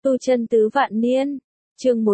Tu chân tứ vạn niên, chương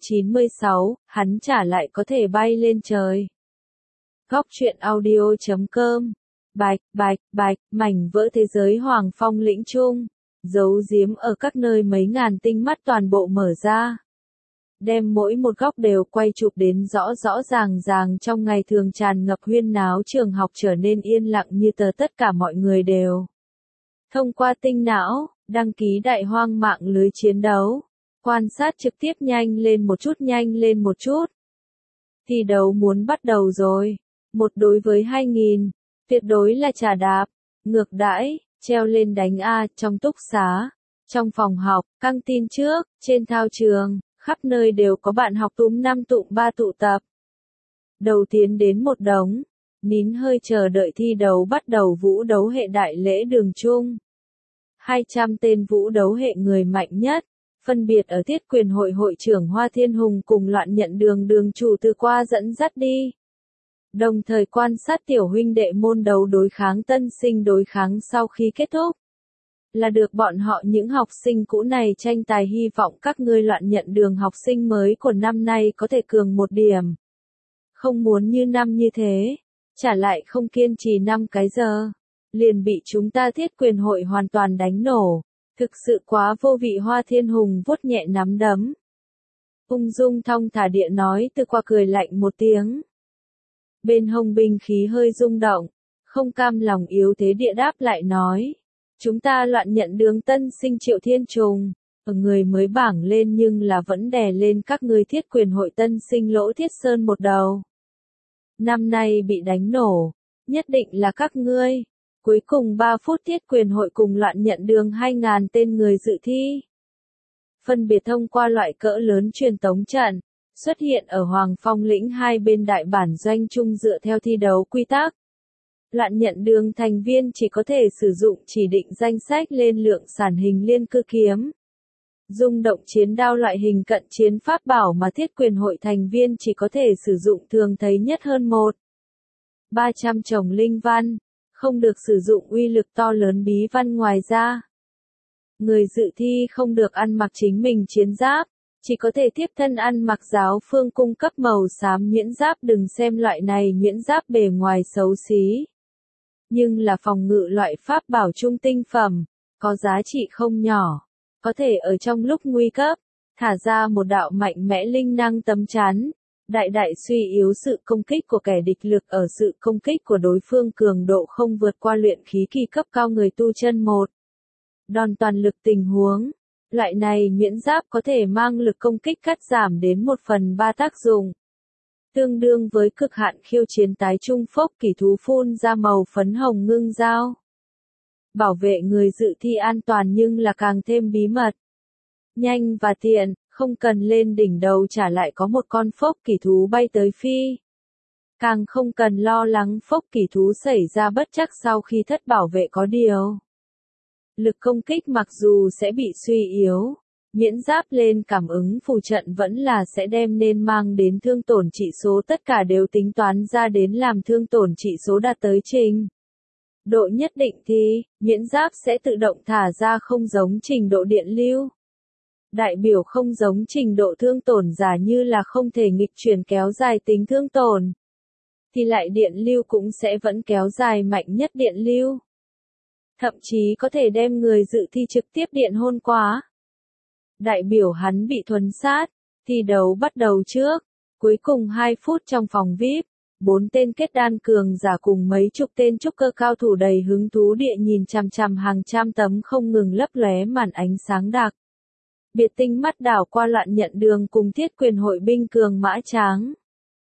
196, hắn trả lại có thể bay lên trời. Góc truyện audio.com. Bạch, mảnh vỡ thế giới Hoàng Phong lĩnh trung, giấu giếm ở các nơi mấy ngàn tinh mắt toàn bộ mở ra. Đem mỗi một góc đều quay chụp đến rõ ràng trong ngày thường tràn ngập huyên náo trường học trở nên yên lặng như tờ, tất cả mọi người đều thông qua tinh não, đăng ký đại hoang mạng lưới chiến đấu, quan sát trực tiếp nhanh lên một chút. Thi đấu muốn bắt đầu rồi, 1 đối với 2000, tuyệt đối là trà đạp, ngược đãi, treo lên đánh A, trong túc xá, trong phòng học, căng tin trước, trên thao trường, khắp nơi đều có bạn học túm 5 tụm 3 tụ tập. Đầu tiến đến một đống, nín hơi chờ đợi thi đấu bắt đầu. Vũ đấu hệ đại lễ đường chung. 200 tên vũ đấu hệ người mạnh nhất, phân biệt ở Thiết Quyền hội hội trưởng Hoa Thiên Hùng cùng Loạn Nhận đường chủ Từ Qua dẫn dắt đi. Đồng thời quan sát tiểu huynh đệ môn đấu đối kháng tân sinh đối kháng sau khi kết thúc. Là được bọn họ những học sinh cũ này tranh tài, hy vọng các ngươi Loạn Nhận đường học sinh mới của năm nay có thể cường một điểm. Không muốn như năm như thế, trả lại không kiên trì 5 cái giờ, liền bị chúng ta Thiết Quyền hội hoàn toàn đánh nổ, thực sự quá vô vị. Hoa Thiên Hùng vuốt nhẹ nắm đấm, ung dung thong thả địa nói. Từ Qua cười lạnh một tiếng, bên hông binh khí hơi rung động, không cam lòng yếu thế địa đáp lại nói, chúng ta Loạn Nhận đường tân sinh Triệu Thiên Trùng, ở người mới bảng lên nhưng là vẫn đè lên các ngươi Thiết Quyền hội tân sinh Lỗ Thiết Sơn một đầu. Năm nay bị đánh nổ, nhất định là các ngươi. Cuối cùng 3 phút Thiết Quyền hội cùng Loạn Nhận đường 2000 tên người dự thi, phân biệt thông qua loại cỡ lớn truyền tống trận, xuất hiện ở Hoàng Phong lĩnh hai bên đại bản doanh chung. Dựa theo thi đấu quy tắc, Loạn Nhận đường thành viên chỉ có thể sử dụng chỉ định danh sách lên lượng sản hình liên cư kiếm, rung động chiến đao loại hình cận chiến pháp bảo, mà Thiết Quyền hội thành viên chỉ có thể sử dụng thường thấy nhất hơn 300 chồng linh văn, không được sử dụng uy lực to lớn bí văn. Ngoài ra, người dự thi không được ăn mặc chính mình chiến giáp, chỉ có thể tiếp thân ăn mặc giáo phương cung cấp màu xám nhuyễn giáp. Đừng xem loại này nhuyễn giáp bề ngoài xấu xí, nhưng là phòng ngự loại pháp bảo trung tinh phẩm, có giá trị không nhỏ, có thể ở trong lúc nguy cấp, thả ra một đạo mạnh mẽ linh năng tấm chắn, đại suy yếu sự công kích của kẻ địch. Lực ở sự công kích của đối phương cường độ không vượt qua luyện khí kỳ cấp cao người tu chân 1 đòn toàn lực tình huống. Loại này nhuyễn giáp có thể mang lực công kích cắt giảm đến 1/3 tác dụng, tương đương với cực hạn khiêu chiến tái trung phốc kỳ thú phun ra màu phấn hồng ngưng dao. Bảo vệ người dự thi an toàn nhưng là càng thêm bí mật, nhanh và tiện, không cần lên đỉnh đầu trả lại có một con phốc kỳ thú bay tới phi. Càng không cần lo lắng phốc kỳ thú xảy ra bất trắc sau khi thất bảo vệ. Có điều, lực công kích mặc dù sẽ bị suy yếu, miễn giáp lên cảm ứng phù trận vẫn là sẽ đem nên mang đến thương tổn trị số tất cả đều tính toán ra đến, làm thương tổn trị số đạt tới trình độ nhất định thì miễn giáp sẽ tự động thả ra. Không giống trình độ điện lưu, đại biểu không giống trình độ thương tổn giả như là không thể nghịch chuyển kéo dài tính thương tổn, thì lại điện lưu cũng sẽ vẫn kéo dài mạnh nhất điện lưu, thậm chí có thể đem người dự thi trực tiếp điện hôn quá, đại biểu hắn bị thuần sát. Thi đấu bắt đầu trước, cuối cùng 2 phút trong phòng VIP, 4 tên kết đan cường giả cùng mấy chục tên trúc cơ cao thủ đầy hứng thú địa nhìn chằm hàng trăm tấm không ngừng lấp lóe màn ánh sáng đặc biệt tinh mắt đảo qua Loạn Nhận đường cùng Thiết Quyền hội binh cường mã tráng.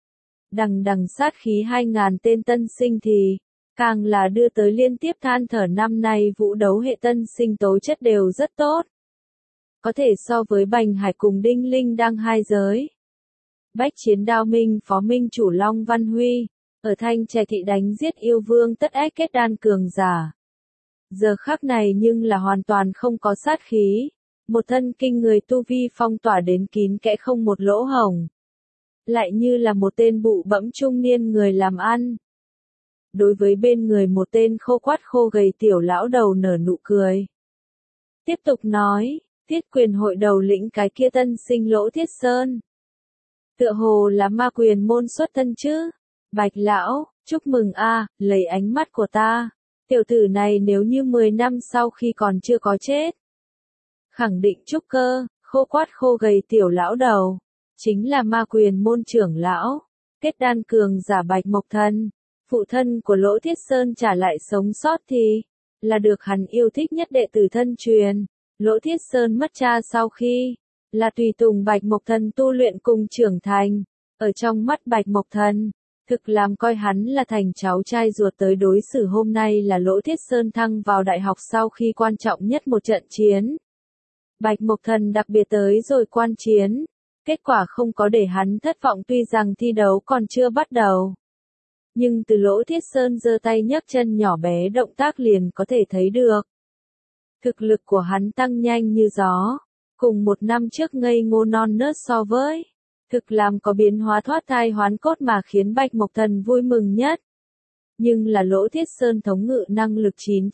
Đằng sát khí 2000 tên tân sinh thì càng là đưa tới liên tiếp than thở. Năm nay vũ đấu hệ tân sinh tố chất đều rất tốt, có thể so với Bành Hải cùng Đinh Linh đang hai giới. Bách chiến đao minh phó minh chủ Long Văn Huy, ở Thanh Trì thị đánh giết yêu vương tất ách kết đan cường giả. Giờ khắc này nhưng là hoàn toàn không có sát khí, một thân kinh người tu vi phong tỏa đến kín kẽ không một lỗ hổng. Lại như là một tên bụ bẫm trung niên người làm ăn. Đối với bên người một tên khô quắt khô gầy tiểu lão đầu nở nụ cười. Tiếp tục nói, Thiết quyền hội đầu lĩnh cái kia tân sinh Lỗ Thiết Sơn. Tựa hồ là ma quyền môn xuất thân chứ. Bạch lão, chúc mừng a, lấy ánh mắt của ta. Tiểu tử này nếu như 10 năm sau khi còn chưa có chết. Khẳng định trúc cơ, khô quát khô gầy tiểu lão đầu. Chính là ma quyền môn trưởng lão. Kết đan cường giả Bạch Mộc Thần. Phụ thân của Lỗ Thiết Sơn trả lại sống sót thì là được hắn yêu thích nhất đệ tử thân truyền. Lỗ Thiết Sơn mất cha sau khi là tùy tùng Bạch Mộc Thần tu luyện cùng trưởng thành. Ở trong mắt Bạch Mộc Thần, thực làm coi hắn là thành cháu trai ruột tới đối xử hôm nay là Lỗ Thiết Sơn thăng vào đại học sau khi quan trọng nhất một trận chiến. Bạch Mộc Thần đặc biệt tới rồi quan chiến. Kết quả không có để hắn thất vọng tuy rằng thi đấu còn chưa bắt đầu. Nhưng từ Lỗ Thiết Sơn giơ tay nhấc chân nhỏ bé động tác liền có thể thấy được. Thực lực của hắn tăng nhanh như gió. Cùng một năm trước ngây ngô non nớt so với. Thực làm có biến hóa thoát thai hoán cốt mà khiến Bạch Mộc Thần vui mừng nhất. Nhưng là Lỗ Thiết Sơn thống ngự năng lực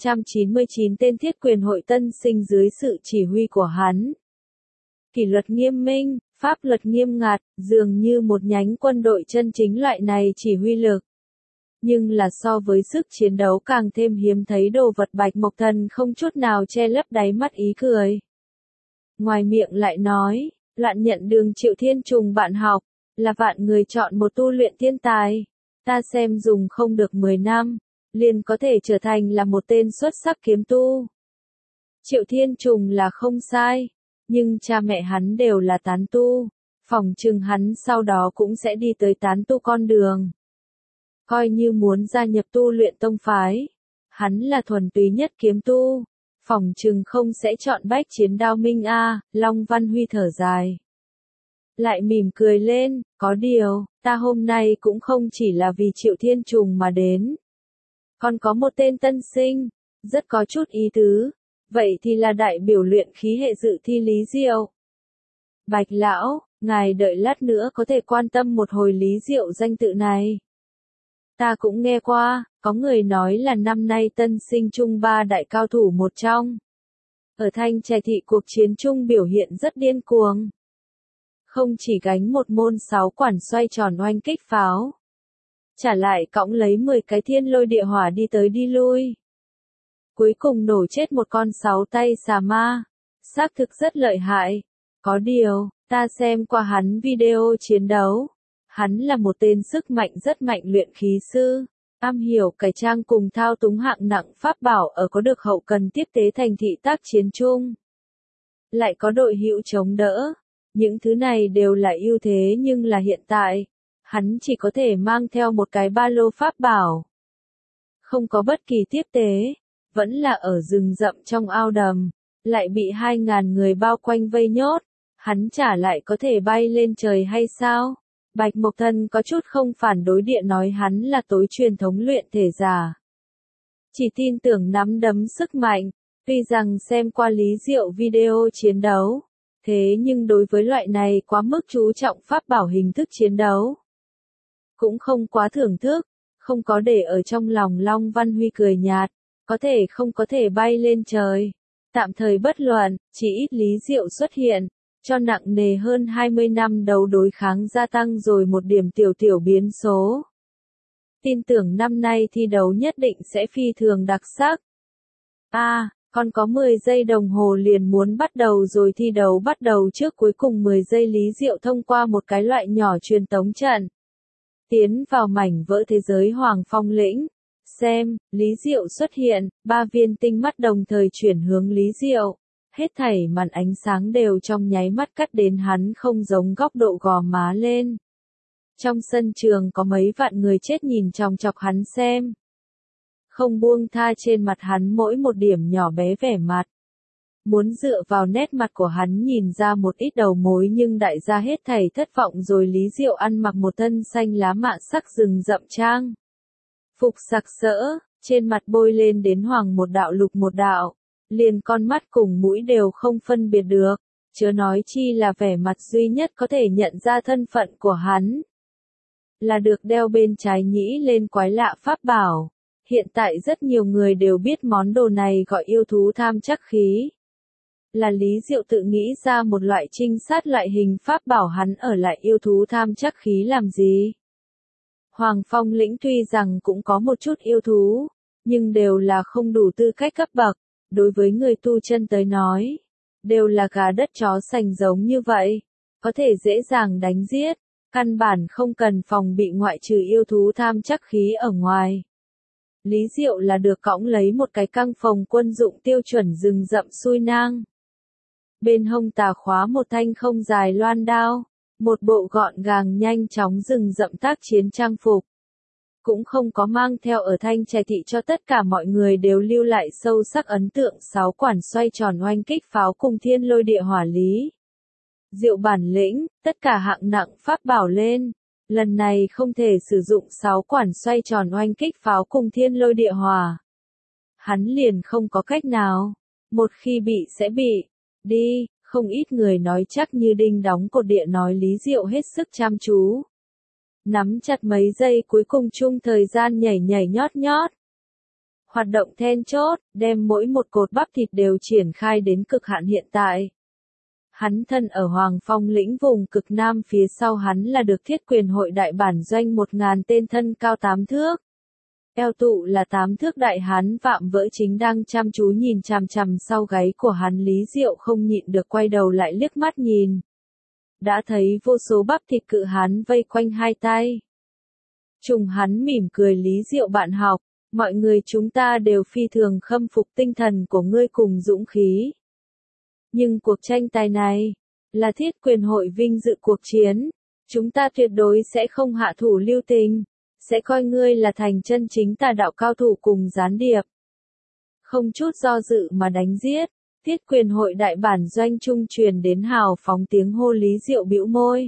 999 tên thiết quyền hội tân sinh dưới sự chỉ huy của hắn. Kỷ luật nghiêm minh, pháp luật nghiêm ngặt, dường như một nhánh quân đội chân chính loại này chỉ huy lực. Nhưng là so với sức chiến đấu càng thêm hiếm thấy đồ vật Bạch Mộc Thần không chút nào che lấp đáy mắt ý cười. Ngoài miệng lại nói, Loạn nhận đường Triệu Thiên Trùng bạn học, là vạn người chọn một tu luyện thiên tài. Ta xem dùng không được 10 năm, liền có thể trở thành là một tên xuất sắc kiếm tu. Triệu Thiên Trùng là không sai, nhưng cha mẹ hắn đều là tán tu. Phỏng chừng hắn sau đó cũng sẽ đi tới tán tu con đường. Coi như muốn gia nhập tu luyện tông phái, hắn là thuần túy nhất kiếm tu. Phỏng chừng không sẽ chọn bách chiến đao minh a. Long Văn Huy thở dài. Lại mỉm cười lên, có điều, ta hôm nay cũng không chỉ là vì Triệu Thiên Trùng mà đến. Còn có một tên tân sinh, rất có chút ý tứ. Vậy thì là đại biểu luyện khí hệ dự thi Lý Diệu. Bạch lão, ngài đợi lát nữa có thể quan tâm một hồi Lý Diệu danh tự này. Ta cũng nghe qua, có người nói là năm nay tân sinh trung 3 đại cao thủ một trong. Ở Thanh Trạch thị cuộc chiến chung biểu hiện rất điên cuồng. Không chỉ gánh một môn 6 quản xoay tròn oanh kích pháo. Trả lại cõng lấy 10 cái thiên lôi địa hỏa đi tới đi lui. Cuối cùng nổ chết một con 6 tay xà ma. Xác thực rất lợi hại. Có điều, ta xem qua hắn video chiến đấu. Hắn là một tên sức mạnh rất mạnh luyện khí sư, am hiểu cải trang cùng thao túng hạng nặng pháp bảo ở có được hậu cần tiếp tế thành thị tác chiến chung. Lại có đội hữu chống đỡ. Những thứ này đều là ưu thế nhưng là hiện tại, hắn chỉ có thể mang theo một cái ba lô pháp bảo. Không có bất kỳ tiếp tế, vẫn là ở rừng rậm trong ao đầm, lại bị 2.000 người bao quanh vây nhốt. Hắn chả lại có thể bay lên trời hay sao? Bạch Mộc Thần có chút không phản đối địa nói hắn là tối truyền thống luyện thể giả. Chỉ tin tưởng nắm đấm sức mạnh, tuy rằng xem qua Lý Diệu video chiến đấu, thế nhưng đối với loại này quá mức chú trọng pháp bảo hình thức chiến đấu. Cũng không quá thưởng thức, không có để ở trong lòng. Long Văn Huy cười nhạt, có thể bay lên trời. Tạm thời bất luận, chỉ ít Lý Diệu xuất hiện. Cho nặng nề hơn 20 năm đấu đối kháng gia tăng rồi một điểm tiểu biến số. Tin tưởng năm nay thi đấu nhất định sẽ phi thường đặc sắc. Còn có 10 giây đồng hồ liền muốn bắt đầu rồi, thi đấu bắt đầu trước cuối cùng 10 giây Lý Diệu thông qua một cái loại nhỏ truyền tống trận. Tiến vào mảnh vỡ thế giới Hoàng Phong lĩnh. Xem, Lý Diệu xuất hiện, 3 viên tinh mắt đồng thời chuyển hướng Lý Diệu. Hết thảy màn ánh sáng đều trong nháy mắt cắt đến hắn không giống góc độ gò má lên. Trong sân trường có mấy vạn người chết nhìn chòng chọc hắn xem. Không buông tha trên mặt hắn mỗi một điểm nhỏ bé vẻ mặt. Muốn dựa vào nét mặt của hắn nhìn ra một ít đầu mối nhưng đại gia hết thảy thất vọng rồi. Lý Diệu ăn mặc một thân xanh lá mạ sắc rừng rậm trang. Phục sặc sỡ, trên mặt bôi lên đến hoàng một đạo lục một đạo. Liền con mắt cùng mũi đều không phân biệt được, chớ nói chi là vẻ mặt duy nhất có thể nhận ra thân phận của hắn. Là được đeo bên trái nhĩ lên quái lạ pháp bảo. Hiện tại rất nhiều người đều biết món đồ này gọi yêu thú tham chắc khí. Là Lý Diệu tự nghĩ ra một loại trinh sát loại hình pháp bảo hắn ở lại yêu thú tham chắc khí làm gì. Hoàng Phong lĩnh tuy rằng cũng có một chút yêu thú, nhưng đều là không đủ tư cách cấp bậc, đối với người tu chân tới nói, đều là gà đất chó sành giống như vậy, có thể dễ dàng đánh giết, căn bản không cần phòng bị ngoại trừ yêu thú tham chắc khí ở ngoài. Lý Diệu là được cõng lấy một cái căng phòng quân dụng tiêu chuẩn rừng rậm xuôi nang. Bên hông tà khóa một thanh không dài loan đao, một bộ gọn gàng nhanh chóng rừng rậm tác chiến trang phục. Cũng không có mang theo ở thanh trẻ thị cho tất cả mọi người đều lưu lại sâu sắc ấn tượng 6 quản xoay tròn oanh kích pháo cùng thiên lôi địa hỏa Lý Diệu bản lĩnh, tất cả hạng nặng pháp bảo lên. Lần này không thể sử dụng 6 quản xoay tròn oanh kích pháo cùng thiên lôi địa hỏa. Hắn liền không có cách nào. Một khi bị sẽ bị. Đi, không ít người nói chắc như đinh đóng cột địa nói Lý Diệu hết sức chăm chú. Nắm chặt mấy giây cuối cùng chung thời gian nhảy nhảy nhót nhót. Hoạt động then chốt, đem mỗi một cột bắp thịt đều triển khai đến cực hạn hiện tại. Hắn thân ở Hoàng Phong lĩnh vùng cực nam phía sau hắn là được thiết quyền hội đại bản doanh 1000 tên thân cao 8 thước. Eo tụ là 8 thước đại hán vạm vỡ chính đang chăm chú nhìn chằm chằm sau gáy của hắn Lý Diệu không nhịn được quay đầu lại liếc mắt nhìn. Đã thấy vô số bắp thịt cự hán vây quanh hai tay. Trùng hắn mỉm cười Lý Diệu bạn học, mọi người chúng ta đều phi thường khâm phục tinh thần của ngươi cùng dũng khí. Nhưng cuộc tranh tài này, là thiết quyền hội vinh dự cuộc chiến, chúng ta tuyệt đối sẽ không hạ thủ lưu tình, sẽ coi ngươi là thành chân chính tà đạo cao thủ cùng gián điệp. Không chút do dự mà đánh giết, thiết quyền hội đại bản doanh trung truyền đến hào phóng tiếng hô Lý Diệu bĩu môi.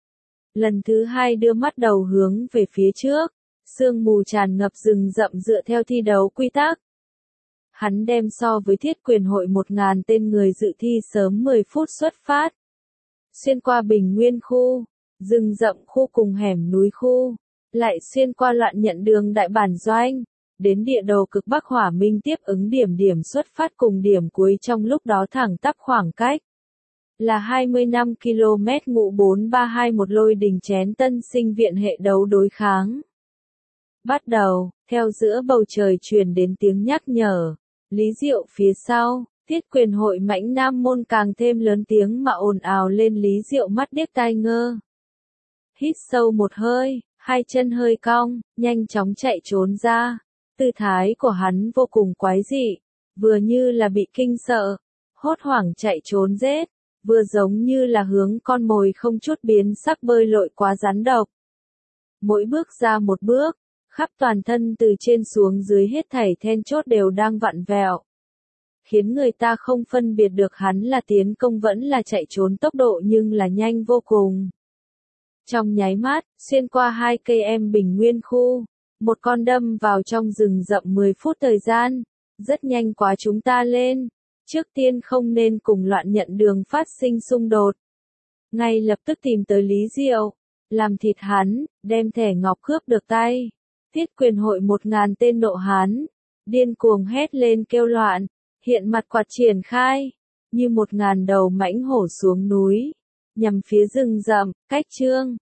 Lần thứ hai đưa mắt đầu hướng về phía trước, sương mù tràn ngập rừng rậm dựa theo thi đấu quy tắc. Hắn đem so với thiết quyền hội 1000 tên người dự thi sớm 10 phút xuất phát. Xuyên qua bình nguyên khu, rừng rậm khu cùng hẻm núi khu, lại xuyên qua loạn nhận đường đại bản doanh, đến địa đầu cực Bắc Hỏa Minh tiếp ứng điểm xuất phát cùng điểm cuối trong lúc đó thẳng tắp khoảng cách. Là 25 km ngụ 4321 lôi đình chén tân sinh viện hệ đấu đối kháng. Bắt đầu, theo giữa bầu trời truyền đến tiếng nhắc nhở. Lý Diệu phía sau, thiết quyền hội mãnh nam môn càng thêm lớn tiếng mà ồn ào lên Lý Diệu mắt điếc tai ngơ. Hít sâu một hơi, hai chân hơi cong, nhanh chóng chạy trốn ra. Tư thái của hắn vô cùng quái dị, vừa như là bị kinh sợ, hốt hoảng chạy trốn rết, vừa giống như là hướng con mồi không chút biến sắc bơi lội quá rắn độc. Mỗi bước ra một bước, khắp toàn thân từ trên xuống dưới hết thảy then chốt đều đang vặn vẹo. Khiến người ta không phân biệt được hắn là tiến công vẫn là chạy trốn tốc độ nhưng là nhanh vô cùng. Trong nháy mắt, xuyên qua 2 cây em bình nguyên khu, một con đâm vào trong rừng rậm 10 phút thời gian, rất nhanh quá chúng ta lên. Trước tiên không nên cùng loạn nhận đường phát sinh xung đột. Ngay lập tức tìm tới Lý Diệu, làm thịt hắn, đem thẻ ngọc cướp được tay. Thiết quyền hội 1000 tên nộ hán, điên cuồng hét lên kêu loạn, hiện mặt quạt triển khai, như 1000 đầu mãnh hổ xuống núi, nhằm phía rừng rậm, cách trương,